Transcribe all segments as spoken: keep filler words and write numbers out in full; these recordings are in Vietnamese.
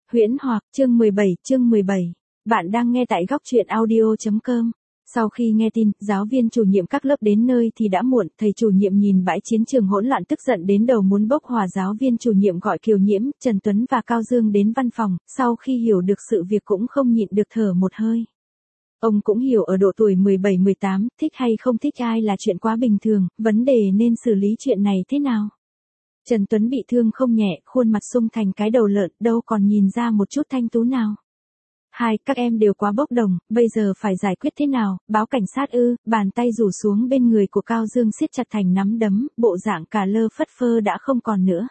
Huyễn Hoặc, chương mười bảy, chương mười bảy. Bạn đang nghe tại góc truyện audio chấm com. Sau khi nghe tin, giáo viên chủ nhiệm các lớp đến nơi thì đã muộn, thầy chủ nhiệm nhìn bãi chiến trường hỗn loạn tức giận đến đầu muốn bốc hỏa. Giáo viên chủ nhiệm gọi Kiều Nhiễm, Trần Tuấn và Cao Dương đến văn phòng, sau khi hiểu được sự việc cũng không nhịn được thở một hơi. Ông cũng hiểu ở độ tuổi mười bảy mười tám, thích hay không thích ai là chuyện quá bình thường, vấn đề nên xử lý chuyện này thế nào. Trần Tuấn bị thương không nhẹ, khuôn mặt sung thành cái đầu lợn, đâu còn nhìn ra một chút thanh tú nào. Hai, các em đều quá bốc đồng, bây giờ phải giải quyết thế nào, báo cảnh sát ư? Bàn tay rủ xuống bên người của Cao Dương siết chặt thành nắm đấm, bộ dạng cả lơ phất phơ đã không còn nữa.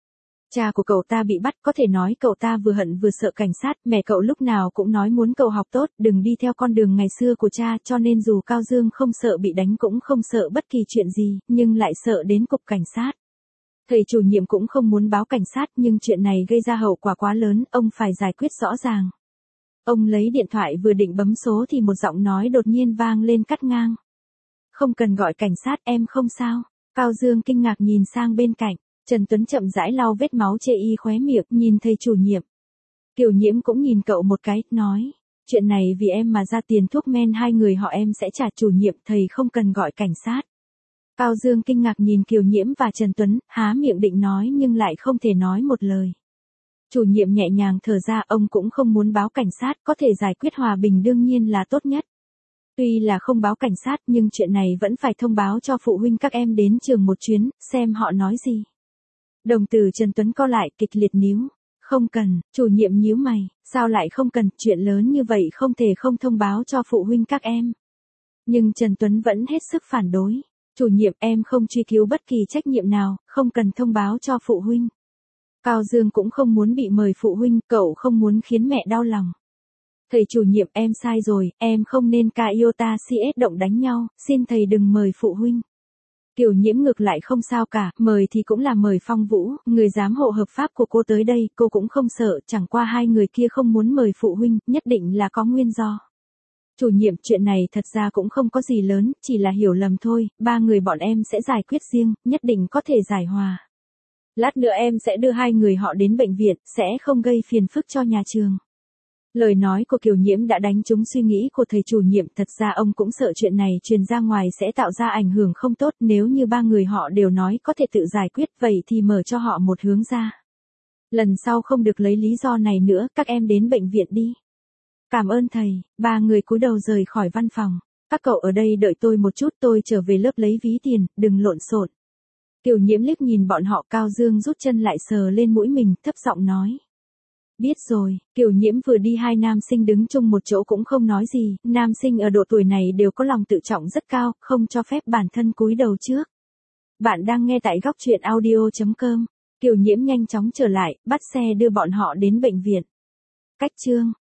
Cha của cậu ta bị bắt, có thể nói cậu ta vừa hận vừa sợ cảnh sát, mẹ cậu lúc nào cũng nói muốn cậu học tốt, đừng đi theo con đường ngày xưa của cha, cho nên dù Cao Dương không sợ bị đánh cũng không sợ bất kỳ chuyện gì, nhưng lại sợ đến cục cảnh sát. Thầy chủ nhiệm cũng không muốn báo cảnh sát, nhưng chuyện này gây ra hậu quả quá lớn, ông phải giải quyết rõ ràng. Ông lấy điện thoại vừa định bấm số thì một giọng nói đột nhiên vang lên cắt ngang. Không cần gọi cảnh sát, em không sao. Cao Dương kinh ngạc nhìn sang bên cạnh, Trần Tuấn chậm rãi lau vết máu chê y khóe miệng, nhìn thầy chủ nhiệm. Kiều Nhiễm cũng nhìn cậu một cái, nói, chuyện này vì em mà ra tiền thuốc men hai người họ em sẽ trả. Chủ nhiệm, thầy không cần gọi cảnh sát. Cao Dương kinh ngạc nhìn Kiều Nhiễm và Trần Tuấn, há miệng định nói nhưng lại không thể nói một lời. Chủ nhiệm nhẹ nhàng thở ra, ông cũng không muốn báo cảnh sát, có thể giải quyết hòa bình đương nhiên là tốt nhất. Tuy là không báo cảnh sát nhưng chuyện này vẫn phải thông báo cho phụ huynh các em đến trường một chuyến, xem họ nói gì. Đồng tử Trần Tuấn co lại, kịch liệt níu. Không cần, chủ nhiệm nhíu mày, sao lại không cần, chuyện lớn như vậy không thể không thông báo cho phụ huynh các em. Nhưng Trần Tuấn vẫn hết sức phản đối. Chủ nhiệm, em không truy cứu bất kỳ trách nhiệm nào, không cần thông báo cho phụ huynh. Cao Dương cũng không muốn bị mời phụ huynh, cậu không muốn khiến mẹ đau lòng. Thầy chủ nhiệm, em sai rồi, em không nên ca iota cs động đánh nhau, xin thầy đừng mời phụ huynh. Kiều Nhiễm ngược lại không sao cả, mời thì cũng là mời Phong Vũ, người giám hộ hợp pháp của cô tới đây, cô cũng không sợ, chẳng qua hai người kia không muốn mời phụ huynh, nhất định là có nguyên do. Chủ nhiệm, chuyện này thật ra cũng không có gì lớn, chỉ là hiểu lầm thôi, ba người bọn em sẽ giải quyết riêng, nhất định có thể giải hòa. Lát nữa em sẽ đưa hai người họ đến bệnh viện, sẽ không gây phiền phức cho nhà trường. Lời nói của Kiều Nhiễm đã đánh trúng suy nghĩ của thầy chủ nhiệm, thật ra ông cũng sợ chuyện này truyền ra ngoài sẽ tạo ra ảnh hưởng không tốt, nếu như ba người họ đều nói có thể tự giải quyết, vậy thì mở cho họ một hướng ra. Lần sau không được lấy lý do này nữa, các em đến bệnh viện đi. Cảm ơn thầy, ba người cúi đầu rời khỏi văn phòng. Các cậu ở đây đợi tôi một chút, tôi trở về lớp lấy ví tiền, đừng lộn xộn. Kiều Nhiễm liếc nhìn bọn họ, Cao Dương rút chân lại sờ lên mũi mình, thấp giọng nói. Biết rồi, Kiều Nhiễm vừa đi, hai nam sinh đứng chung một chỗ cũng không nói gì, nam sinh ở độ tuổi này đều có lòng tự trọng rất cao, không cho phép bản thân cúi đầu trước. Bạn đang nghe tại góc truyện audio chấm com. Kiều Nhiễm nhanh chóng trở lại, bắt xe đưa bọn họ đến bệnh viện. Cách chương